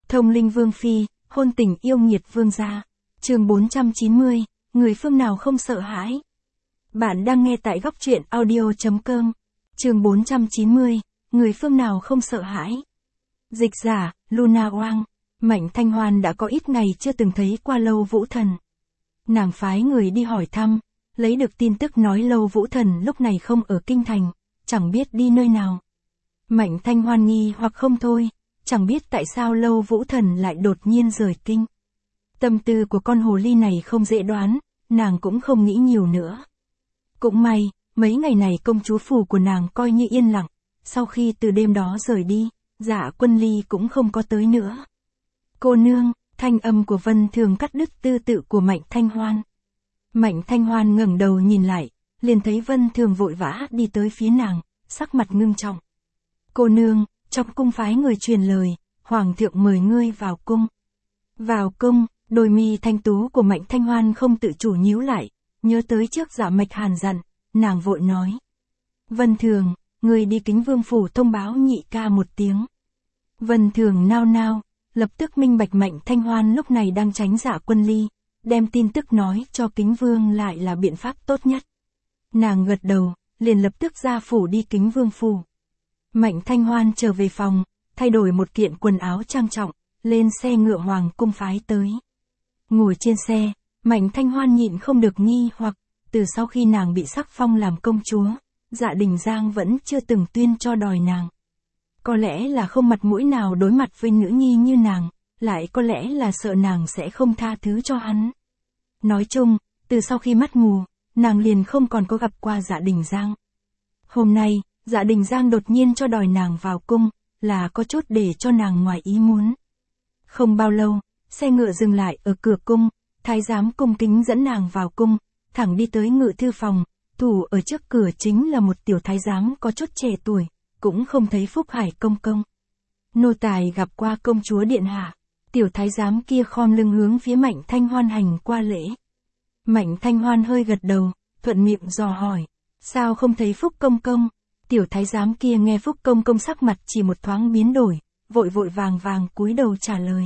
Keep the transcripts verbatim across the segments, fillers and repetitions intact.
Thông linh vương phi, hôn tình yêu nghiệt vương gia. Chương bốn trăm chín mươi, người phương nào không sợ hãi. Bạn đang nghe tại góc truyện audio chấm com. Chương bốn trăm chín mươi, người phương nào không sợ hãi. Dịch giả, Luna Wang. Mạnh Thanh Hoan đã có ít ngày chưa từng thấy qua Lâu Vũ Thần. Nàng phái người đi hỏi thăm, lấy được tin tức nói Lâu Vũ Thần lúc này không ở kinh thành, chẳng biết đi nơi nào. Mạnh Thanh Hoan nghi hoặc không thôi, chẳng biết tại sao Lâu Vũ Thần lại đột nhiên rời kinh. Tâm tư của con hồ ly này không dễ đoán, nàng cũng không nghĩ nhiều nữa. Cũng may, mấy ngày này công chúa phủ của nàng coi như yên lặng, sau khi từ đêm đó rời đi, Dạ Quân Ly cũng không có tới nữa. Cô nương, thanh âm của Vân Thường cắt đứt tư tự của Mạnh Thanh Hoan. Mạnh Thanh Hoan ngẩng đầu nhìn lại, liền thấy Vân Thường vội vã đi tới phía nàng, sắc mặt ngưng trọng. Cô nương, trong cung phái người truyền lời, Hoàng thượng mời ngươi vào cung. Vào cung, đôi mi thanh tú của Mạnh Thanh Hoan không tự chủ nhíu lại, nhớ tới trước Dạ Mạch Hàn dặn, nàng vội nói. Vân Thường, ngươi đi Kính Vương phủ thông báo nhị ca một tiếng. Vân Thường nao nao, lập tức minh bạch Mạnh Thanh Hoan lúc này đang tránh Dạ Quân Ly, đem tin tức nói cho Kính Vương lại là biện pháp tốt nhất. Nàng gật đầu, liền lập tức ra phủ đi Kính Vương phủ. Mạnh Thanh Hoan trở về phòng, thay đổi một kiện quần áo trang trọng, lên xe ngựa hoàng cung phái tới. Ngồi trên xe, Mạnh Thanh Hoan nhịn không được nghi hoặc, từ sau khi nàng bị sắc phong làm công chúa, Dạ Đình Giang vẫn chưa từng tuyên cho đòi nàng. Có lẽ là không mặt mũi nào đối mặt với nữ nhi như nàng, lại có lẽ là sợ nàng sẽ không tha thứ cho hắn. Nói chung, từ sau khi mắt mù, nàng liền không còn có gặp qua Dạ Đình Giang. Hôm nay, Dạ Đình Giang đột nhiên cho đòi nàng vào cung, là có chút để cho nàng ngoài ý muốn. Không bao lâu, xe ngựa dừng lại ở cửa cung, thái giám cung kính dẫn nàng vào cung, thẳng đi tới ngự thư phòng, thủ ở trước cửa chính là một tiểu thái giám có chút trẻ tuổi, cũng không thấy Phúc Hải công công. Nô tài gặp qua công chúa điện hạ, tiểu thái giám kia khom lưng hướng phía Mạnh Thanh Hoan hành qua lễ. Mạnh Thanh Hoan hơi gật đầu, thuận miệng dò hỏi, sao không thấy Phúc công công? Tiểu thái giám kia nghe Phúc công công sắc mặt chỉ một thoáng biến đổi, vội vội vàng vàng cúi đầu trả lời.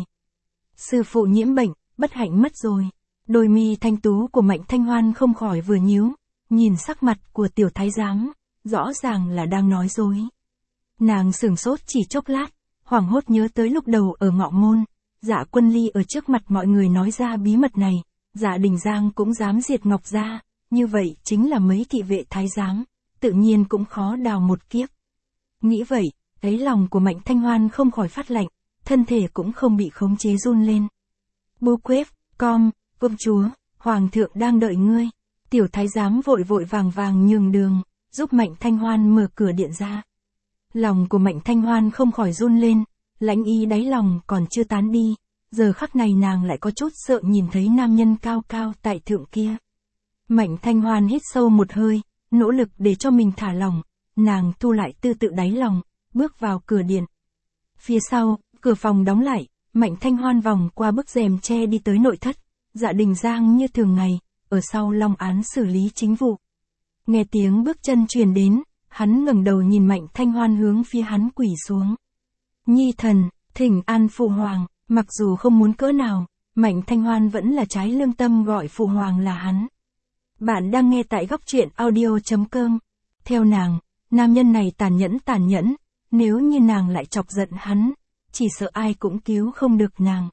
Sư phụ nhiễm bệnh, bất hạnh mất rồi. Đôi mi thanh tú của Mạnh Thanh Hoan không khỏi vừa nhíu, nhìn sắc mặt của tiểu thái giám, rõ ràng là đang nói dối. Nàng sửng sốt chỉ chốc lát, hoảng hốt nhớ tới lúc đầu ở Ngọ Môn, Dạ Quân Ly ở trước mặt mọi người nói ra bí mật này, Dạ Đình Giang cũng dám diệt Ngọc gia, như vậy chính là mấy thị vệ thái giám, tự nhiên cũng khó đào một kiếp. Nghĩ vậy, đáy lòng của Mạnh Thanh Hoan không khỏi phát lạnh, thân thể cũng không bị khống chế run lên. Bố quếp, com, công chúa, Hoàng thượng đang đợi ngươi. Tiểu thái giám vội vội vàng vàng nhường đường, giúp Mạnh Thanh Hoan mở cửa điện ra. Lòng của Mạnh Thanh Hoan không khỏi run lên, lãnh ý đáy lòng còn chưa tán đi, giờ khắc này nàng lại có chút sợ nhìn thấy nam nhân cao cao tại thượng kia. Mạnh Thanh Hoan hít sâu một hơi, nỗ lực để cho mình thả lỏng, nàng thu lại tư tự đáy lòng, bước vào cửa điện. Phía sau, cửa phòng đóng lại, Mạnh Thanh Hoan vòng qua bức rèm tre đi tới nội thất, Dạ Đình Giang như thường ngày, ở sau long án xử lý chính vụ. Nghe tiếng bước chân truyền đến, hắn ngẩng đầu nhìn Mạnh Thanh Hoan hướng phía hắn quỳ xuống. Nhi thần, thỉnh an phụ hoàng, mặc dù không muốn cỡ nào, Mạnh Thanh Hoan vẫn là trái lương tâm gọi phụ hoàng là hắn. Bạn đang nghe tại góc truyện audio chấm com. Theo nàng, nam nhân này tàn nhẫn tàn nhẫn, nếu như nàng lại chọc giận hắn, chỉ sợ ai cũng cứu không được nàng.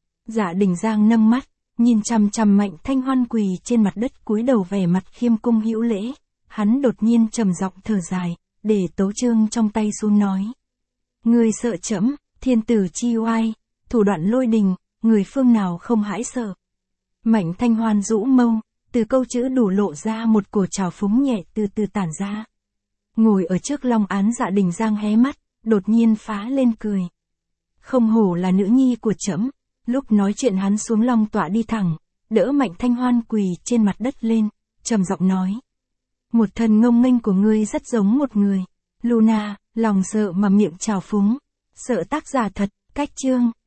Dạ Đình Giang nâng mắt, nhìn chằm chằm Mạnh Thanh Hoan quỳ trên mặt đất cúi đầu vẻ mặt khiêm cung hữu lễ, hắn đột nhiên trầm giọng thở dài, để tấu chương trong tay xuống nói. Người sợ trẫm, thiên tử chi oai, thủ đoạn lôi đình, người phương nào không hãi sợ. Mạnh Thanh Hoan rũ mâu, từ câu chữ đủ lộ ra một cổ trào phúng nhẹ từ từ tản ra. Ngồi ở trước long án Dạ Đình Giang hé mắt, đột nhiên phá lên cười. Không hổ là nữ nhi của trẫm. Lúc nói chuyện hắn xuống long tọa đi thẳng, đỡ Mạnh Thanh Hoan quỳ trên mặt đất lên, trầm giọng nói. Một thân ngông nghênh của ngươi rất giống một người. Luna, lòng sợ mà miệng trào phúng. Sợ tác giả thật, cách chương.